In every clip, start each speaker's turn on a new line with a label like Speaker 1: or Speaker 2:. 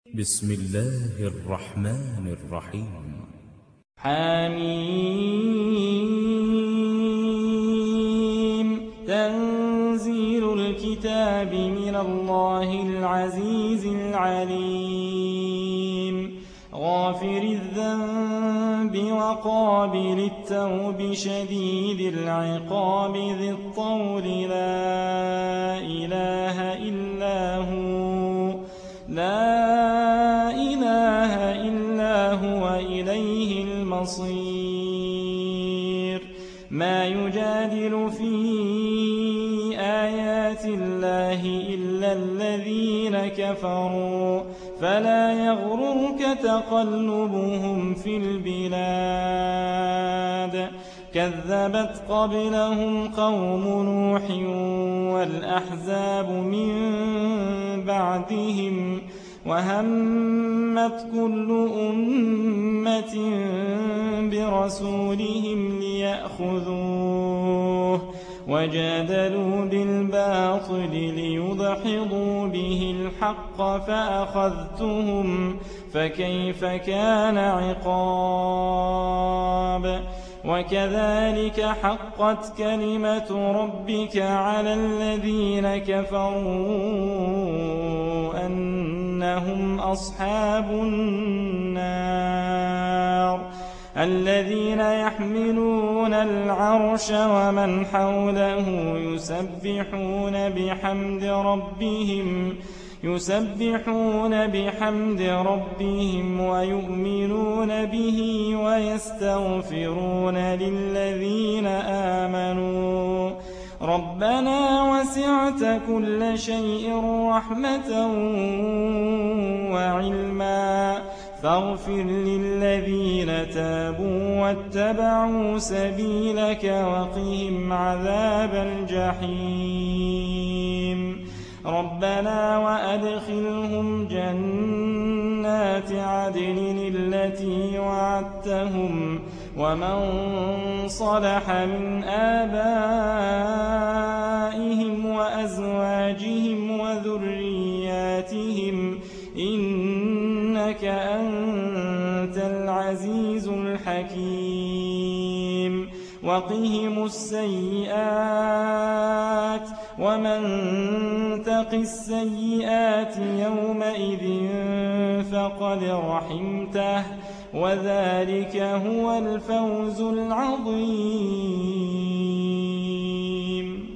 Speaker 1: بسم الله الرحمن الرحيم.
Speaker 2: حميم. تنزيل الكتاب من الله العزيز العليم. غافر الذنب وقابل التوب شديد العقاب ذي الطول لا إله إلا هو إليه المصير. ما يجادل في آيات الله إلا الذين كفروا فلا يغررك تقلبهم في البلاد. كذبت قبلهم قوم نوح والأحزاب من بعدهم وهمت كل أمة برسولهم ليأخذوه وجادلوا بالباطل ليدحضوا به الحق فأخذتهم فكيف كان عقاب. وكذلك حقت كلمة ربك على الذين كفروا أنهم أصحاب النار. الذين يحملون العرش ومن حوله يسبحون بحمد ربهم ويؤمنون به ويستغفرون للذين آمنوا ربنا وسعت كل شيء رحمة وعلما فاغفر للذين تابوا واتبعوا سبيلك وقهم عذاب الجحيم. ربنا وأدخلهم جنات عدن التي وعدتهم ومن صلح من آبائهم وأزواجهم وذرياتهم إنك أنت العزيز الحكيم. وقهم السيئات ومن تق السيئات يومئذ فقد رحمته وذلك هو الفوز العظيم.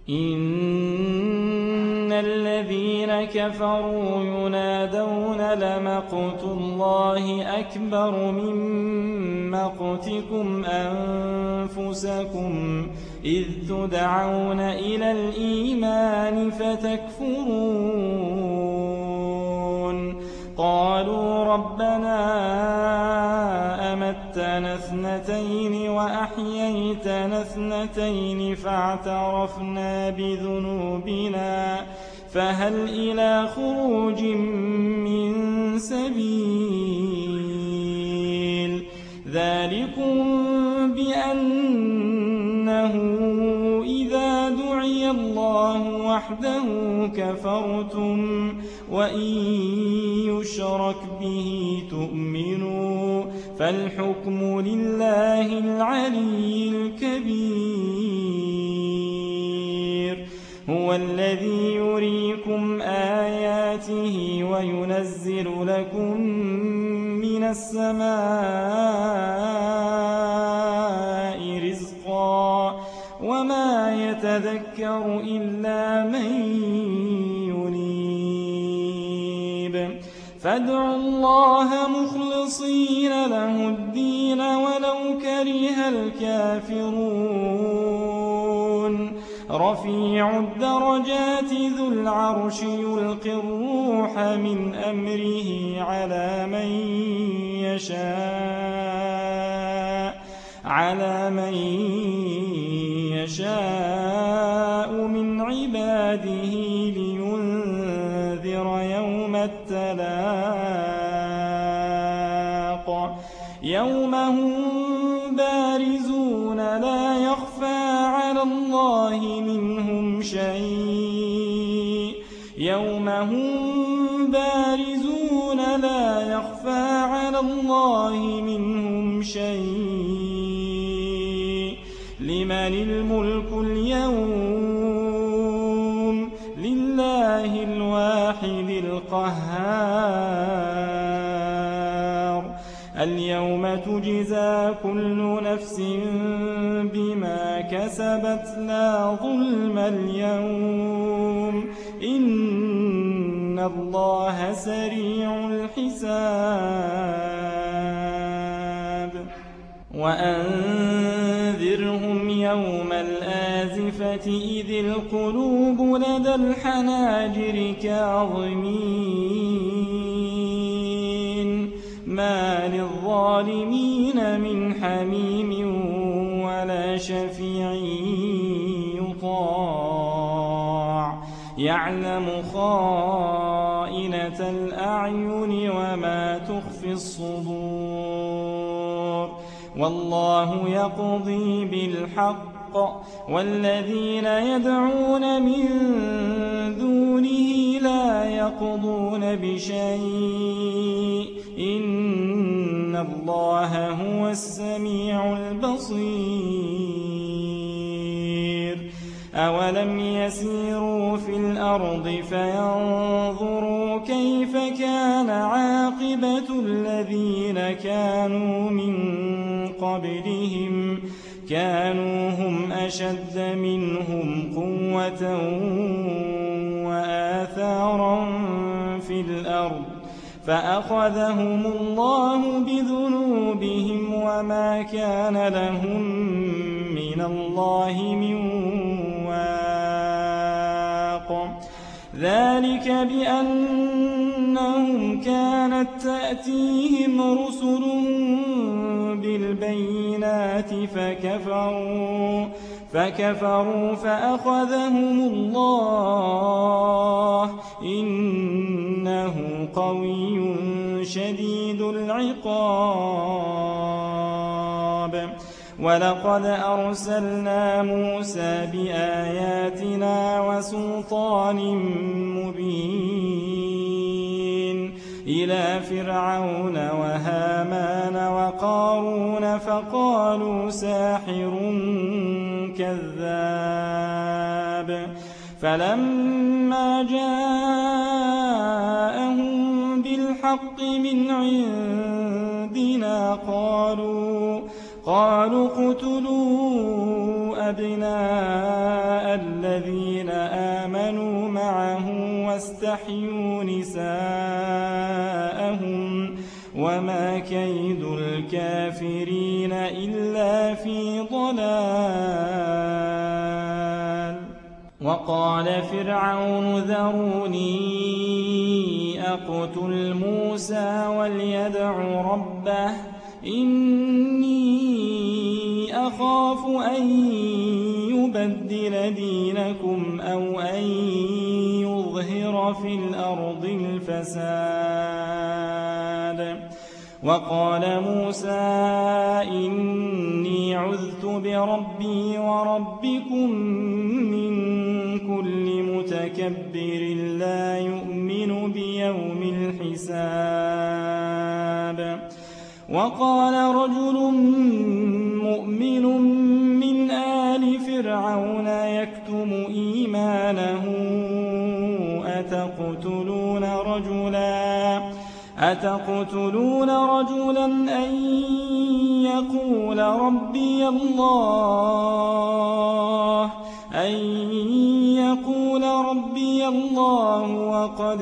Speaker 2: إن الذين كفروا ينادون لمقت الله أكبر من مقتكم أنفسكم إذ تدعون إلى الإيمان فتكفرون. قالوا ربنا أمتنا اثنتين وأحييتنا اثنتين فاعترفنا بذنوبنا فهل إلى خروج من سبيل. ذلكم بأنه إذا دعي الله وحده كفرتم وإن يشرك به تؤمنوا فالحكم لله العلي الكبير. هو الذي يريكم آياته وينزل لكم من السماء رزقا وما يتذكر إلا من ينيب. فادعوا الله مخلصين له الدين ولو كره الكافرون. رفيع الدرجات ذو العرش يلقي الروح من أمره على من يشاء من عباده لينذر يوم التلاق. يوم هم بارزون لا يخفى على الله منهم شيء. يوم هم بارزون يخفى على الله منهم شيء. لمن الملك اليوم؟ لله الواحد القهار. اليوم تجزى كل نفس بما كسبت لا ظلم اليوم إن الله سريع الحساب. وأنذرهم يوم الآزفة إذ القلوب لدى الحناجر كاظمين ما للظالمين من حميم ولا شفيع يطاع يعلم خائنة الأعين وما تخفي الصدور. والله يقضي بالحق والذين يدعون من دونه لا يقضون بشيء إن الله هو السميع البصير. أولم يسيروا في الأرض فينظروا كيف كان عاقبة الذين كانوا من قبلهم كانوا هم أشد منهم قوة وآثارا في الأرض فأخذهم الله بذنوبهم وما كان لهم من الله من واق. ذلك بأنهم كانت تأتيهم رسلهم بالبينات فكفروا فأخذهم الله إنه قوي شديد العقاب. ولقد أرسلنا موسى بآياتنا وسلطان مبين إلى فرعون وهامان وقارون فقالوا ساحر كذاب. فلما جاءهم بالحق من عندنا قالوا اقتلوا أبناء الذين آمنوا معه واستحيوا نساءهم وما كيد الكافرين إلا في ضلال. وقال فرعون ذروني أقتل موسى وليدع ربه إني أخاف أن يبدل دينكم أو أن يظهر في الأرض الفساد. وقال موسى إني عذت بربي وربكم من كل متكبر لا يؤمن بيوم الحساب. وقال رجل مؤمن من آل فرعون يكتم إيمانه أتقتلون رجلا أن يقول ربي الله وقد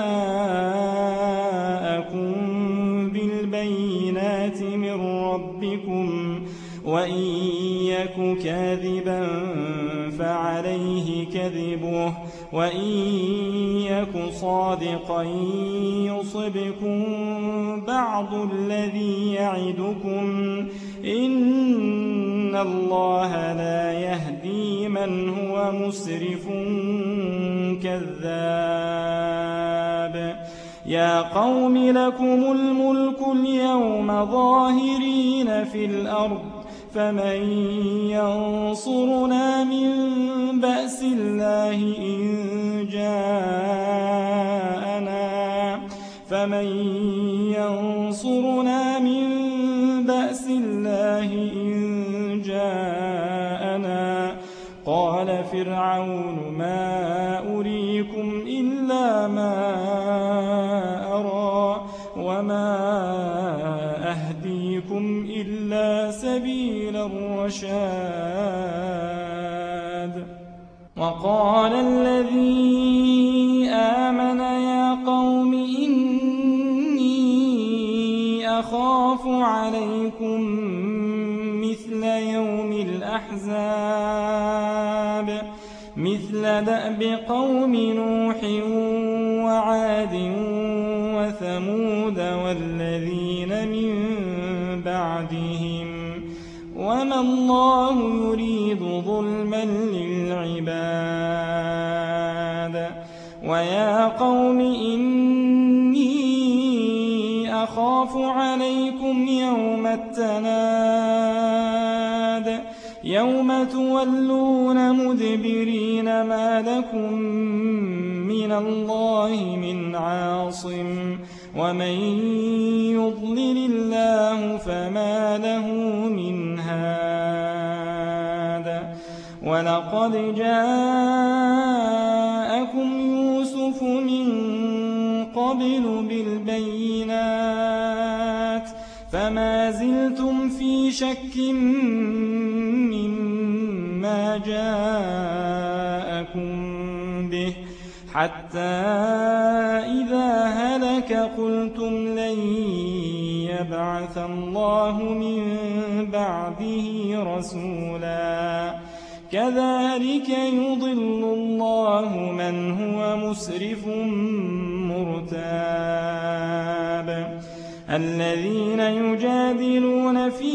Speaker 2: جاءكم بالبينات من ربكم وإن يك كاذبا فعليه كذبه وإن يك صادقا يصبكم بعض الذي يعدكم إن الله لا يهدي من هو مسرف كذاب. يا قوم لكم الملك اليوم ظاهرين في الأرض فمن ينصرنا من بأس الله إن جاءنا فمن ينصرنا من بأس الله إن جاءنا قال فرعون ما أريكم إلا ما أرى وما أهديكم إلا سبيل الرشاد وقال الذي آمن يا قوم إني أخاف عليكم مثل يوم الأحزاب مثل دأب قوم نوح وعاد وثمود والذين من بعدهم وما الله يريد ظلما للعباد ويا قوم إني أخاف عليكم يوم التناد يوم تولون مدبرين ما لكم من الله من عاصم ومن يضلل الله فما له من هاد ولقد جاءكم يوسف من قبل بالبينات فما زلتم في شك مما جاءكم به حتى إذا هلك قلتم لن يبعث الله من بعده رسولا كذلك يضل الله من هو مسرف مرتاب الذين يجادلون في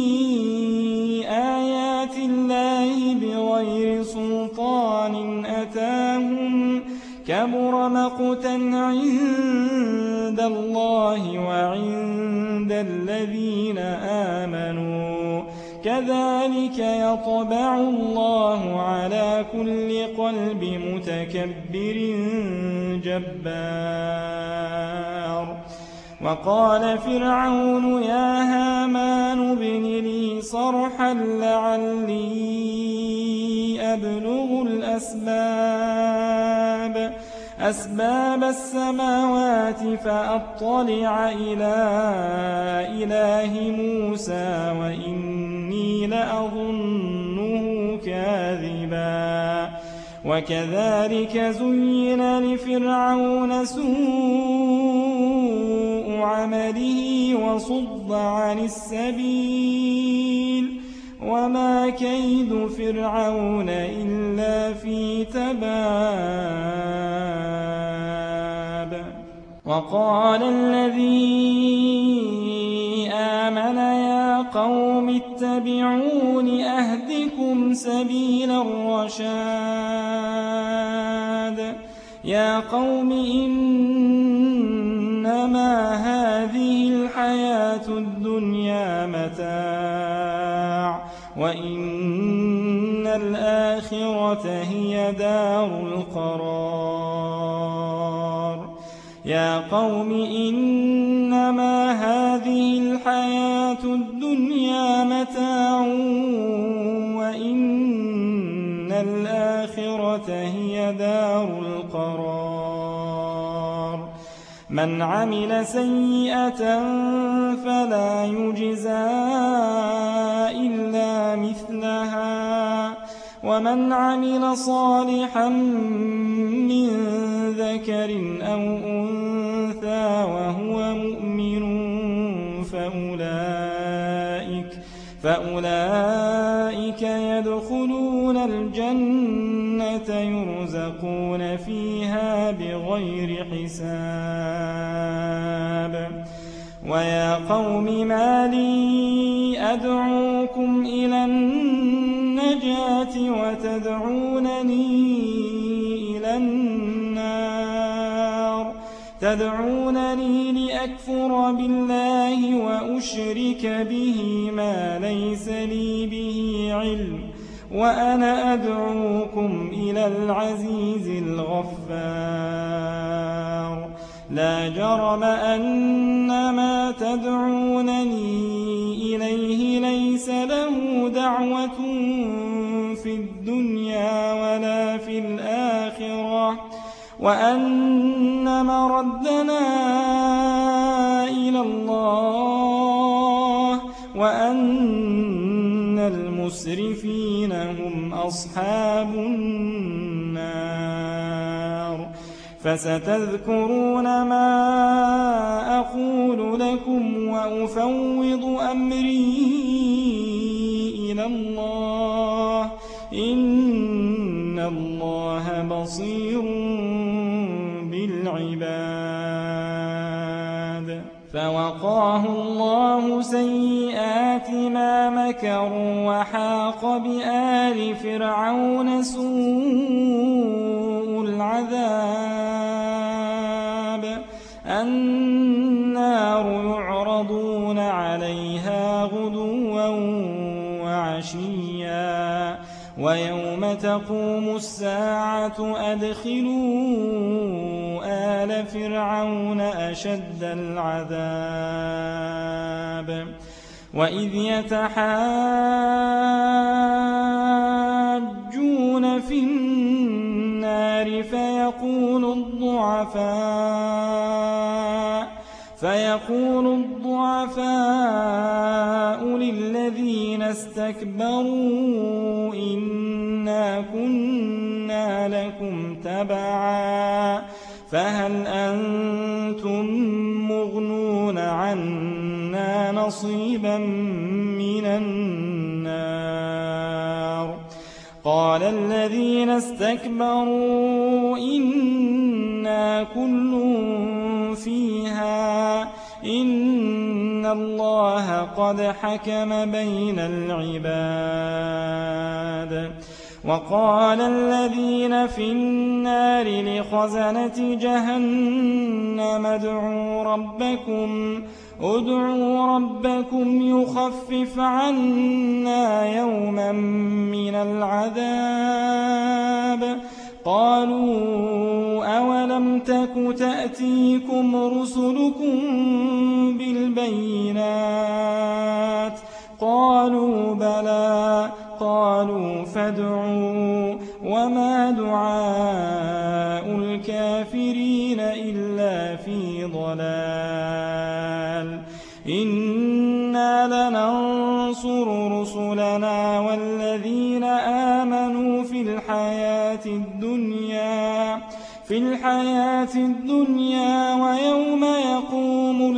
Speaker 2: آيات الله بغير سلطان أتاهم كبر مقتا عند الله وعند الذين آمنوا كذلك يطبع الله على كل قلب متكبر جبار وقال فرعون يا هامان ابن لي صرحا لعلي أبلغ أسباب السماوات فأطلع إلى إله موسى وإني لأظنه كاذبا وكذلك زين لفرعون سوء عمله وصد عن السبيل وما كيد فرعون إلا في تباب وقال الذي آمن يا قوم اتبعون أهدكم سبيل الرشاد يا قوم إنما هذه الحياة الدنيا متاع وإن الآخرة هي دار القرار يا قوم إنما هذه الحياة الدنيا متاع وإن الآخرة هي دار القرار من عمل سيئة فلا يجزى إلا مثلها ومن عمل صالحا من ذكر أو أنثى وهو مؤمن فأولئك يدخلون الجنة يرزقون فيها بغير حساب ويا قوم ما لي أدعوكم إلى النجاة وتدعونني إلى النار تدعونني لأكفر بالله وأشرك به ما ليس لي به علم وأنا أدعوكم إلى العزيز الغفار لا جرم أن ما تدعونني إليه ليس له دعوة في الدنيا ولا في الآخرة وأن مردنا إلى الله وأن المسرفين هم أصحاب النار فستذكرون ما أقول لكم وأفوض أمري إلى الله إن الله بصير بالعباد فوقاه الله سيئات ما مكروا وحاق بآل فرعون سوء العذاب النار يعرضون عليها غدوا وعشيا ويوم تقوم الساعة أدخلوا آل فرعون أشد العذاب وإذ يتحاجون في النار فيقول الضعفاء للذين استكبروا إنا كنا لكم تبعا فهل أنتم مغنون عنا نصيبا من النار قال الذين استكبروا إنا كل فيها إن الله قد حكم بين العباد وقال الذين في النار لخزنة جهنم ادعوا ربكم يخفف عنا يوما من العذاب قالوا أولم تك تأتيكم رسلكم بالبينات قالوا بلى قالوا فادعوا وما دعاء الكافرين إلا في ضلال إنا لننصر رسلنا والذين آمنوا في الحياة الدنيا ويوم يقوم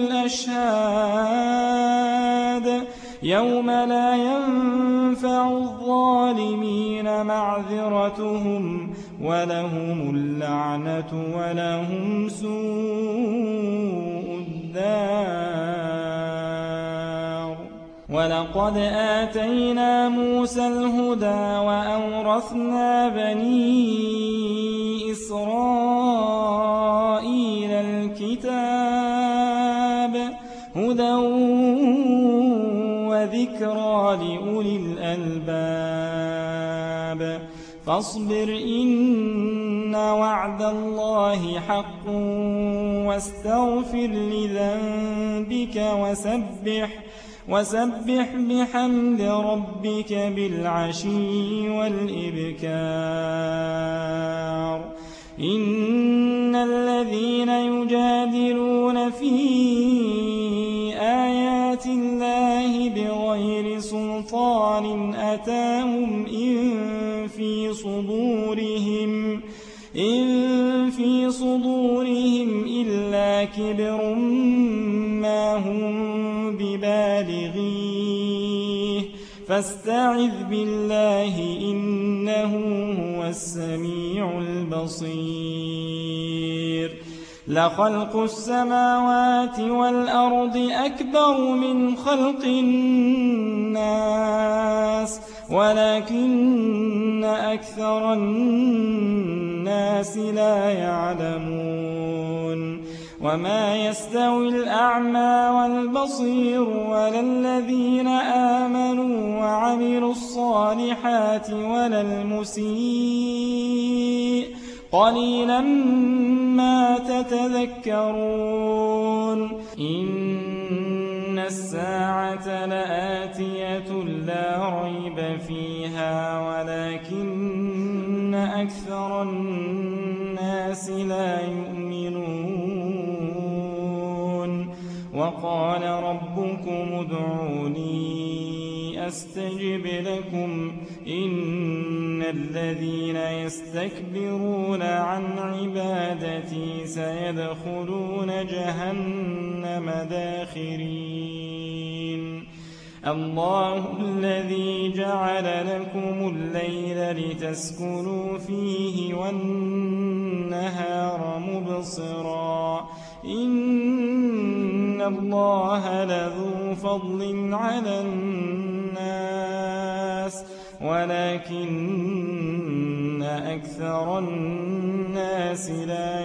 Speaker 2: الأشهاد يوم لا ينفع الظالمين معذرتهم ولهم اللعنة ولهم سوء الدار ولقد آتينا موسى الهدى وأورثنا بني إسرائيل الكتاب هدى وذكرى لأولي الألباب فاصبر إن وعد الله حق واستغفر لذنبك وسبح بحمد ربك بالعشي والإبكار إن الذين يجادلون في آيات الله بغير سلطان أتاهم إن في صدورهم إلا كبر ما هم ببالغيه فاستعذ بالله إنه هو السميع البصير لخلق السماوات والأرض أكبر من خلق الناس ولكن أكثر الناس لا يعلمون وما يستوي الأعمى والبصير ولا الذين آمنوا وعملوا الصالحات ولا المسيء قليلا ما تتذكرون إن الساعة لآتية لا ريب فيها ولكن أكثر الناس لا يؤمنون وقال ربكم ادعوني أستجب لكم إن الذين يستكبرون عن عبادتي سيدخلون جهنم داخرين الله الذي جعل لكم الليل لتسكنوا فيه والنهار مبصرا إن الله لذو فضل على الناس ولكن أكثر الناس لا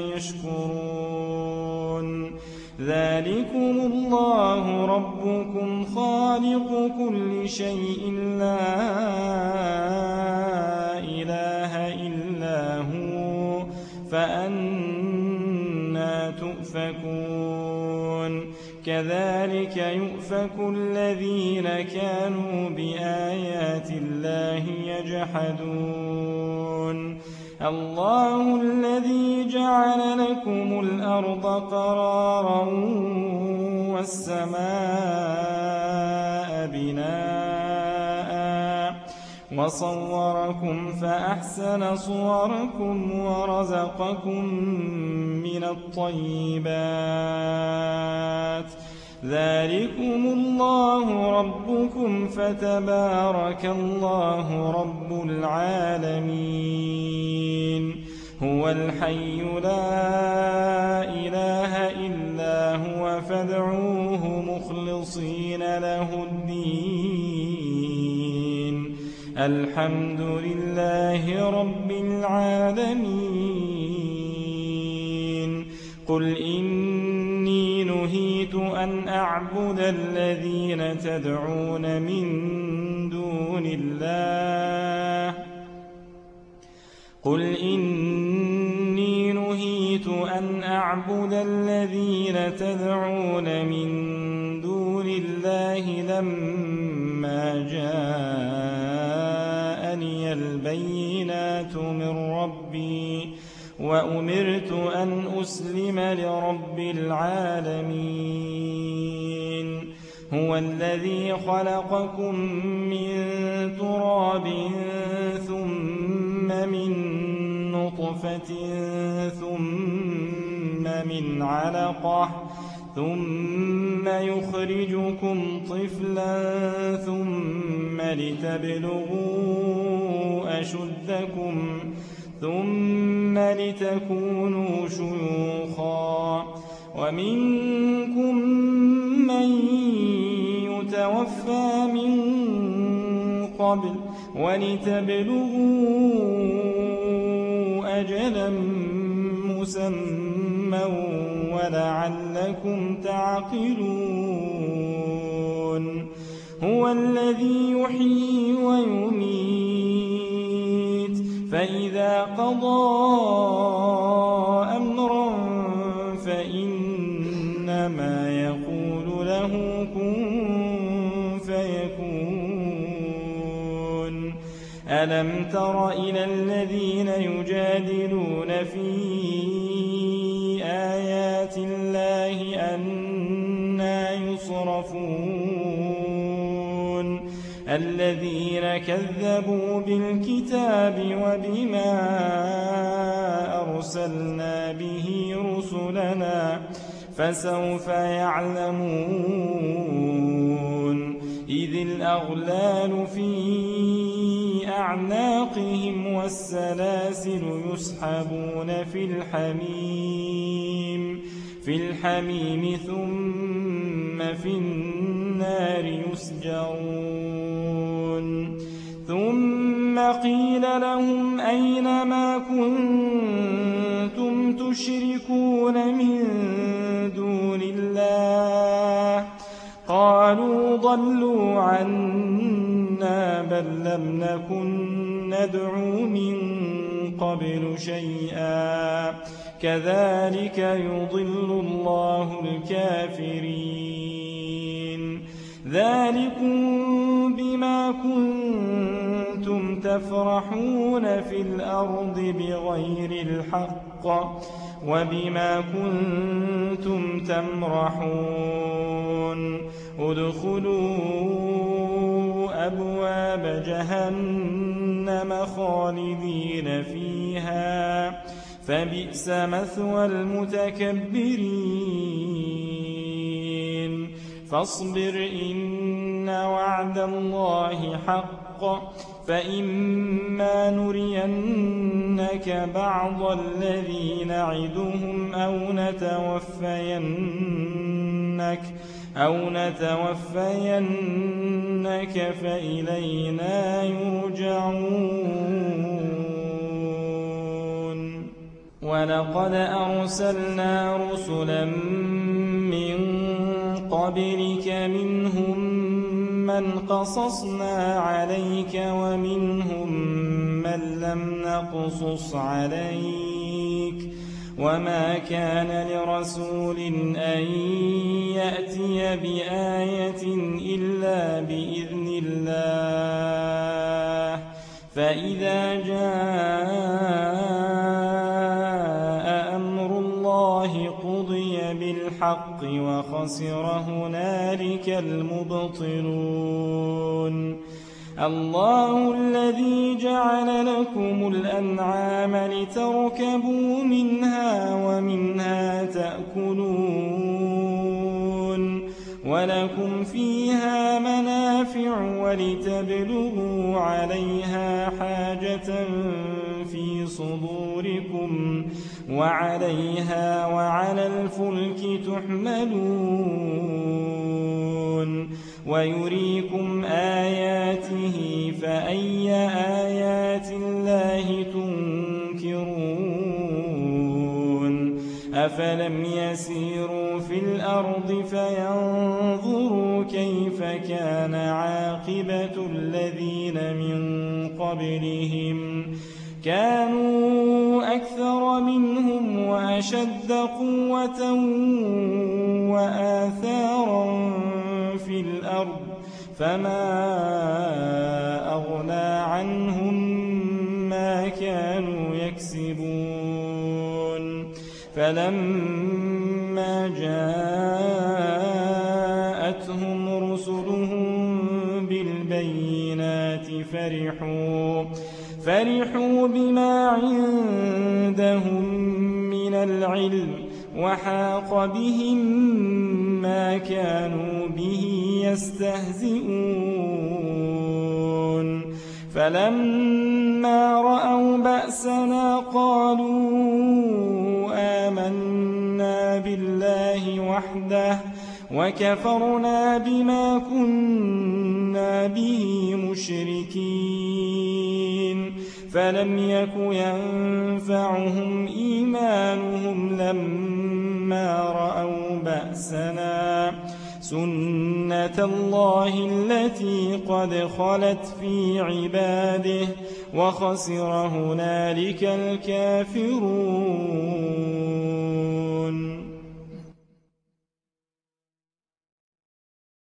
Speaker 2: يشكرون ذلكم الله ربكم خالق كل شيء لا إله إلا هو فأنى تؤفكون كذلك يؤفك الذين كانوا بآيات الله يجحدون الله الذي جعل لكم الأرض قرارا والسماء بناء وصوركم فأحسن صوركم ورزقكم من الطيبات ذلكم الله ربكم فتبارك الله رب العالمين هو الحي لا إله إلا هو فادعوه مخلصين له الدين الحمد لله رب العالمين قل إني نهيت أن أعبد الذين تدعون من دون الله قل إني نهيت أن أعبد الذين تدعون من دون الله لما جاءني البينات من ربي وأمرت أن أسلم لرب العالمين هو الذي خلقكم من تراب ثم من نطفة ثم من علقة ثم يخرجكم طفلا ثم لتبلغوا أشدكم ثم لتكونوا شيوخا ومنكم من يتوفى من قبل ولتبلغوا أجلا مسمى ولعلكم تعقلون هو الذي يحيي ويميت فإذا قضى أمرا فإنما يقول له كن فيكون ألم تر إلى الذين يجادلون في آيات الله أنى يصرفون الذين كذبوا بالكتاب وبما أرسلنا به رسلنا فسوف يعلمون إذ الأغلال في أعناقهم والسلاسل يسحبون في الحميم ثم في النار يسجرون ثم قيل لهم أين ما كنتم تشركون من دون الله قالوا ضلوا عنا بل لم نكن ندعو من قبل شيئا كذلك يضل الله الكافرين ذلكم بما كنتم تفرحون في الأرض بغير الحق وبما كنتم تمرحون ادخلوا أبواب جهنم خالدين فيها فبئس مثوى المتكبرين فاصبر إن وعد الله حق فإما نرينك بعض الذي نعدهم أو نتوفينك فإلينا يرجعون ولقد أرسلنا رسلا من قبلك منهم من قصصنا عليك ومنهم من لم نقصص عليك وما كان لرسول أن يأتي بآية إلا بإذن الله فإذا جاء أمر الله قضي بالحق وخسر هنالك المبطلون الله الذي جعل لكم الأنعام لتركبوا منها ومنها تأكلون ولكم فيها منافع ولتبلغوا عليها حاجة في صدوركم وعليها وعلى الفلك تحملون ويريكم آياته فأي آيات الله تنكرون أفلم يسيروا في الأرض فينظروا كيف كان عاقبة الذين من قبلهم كانوا أكثر منهم وأشد قوة وآثارا في الأرض فما أغنى عنهم ما كانوا يكسبون فلما جاءتهم رسلهم بالبينات فرحوا بما عندهم من العلم وحاق بهم ما كانوا به يستهزئون فلما رأوا بأسنا قالوا آمنا بالله وحده وكفرنا بما كنا به مشركين فلم يك ينفعهم إيمانهم لما رأوا بأسنا سنة الله التي قد خلت في عباده وخسر هنالك الكافرون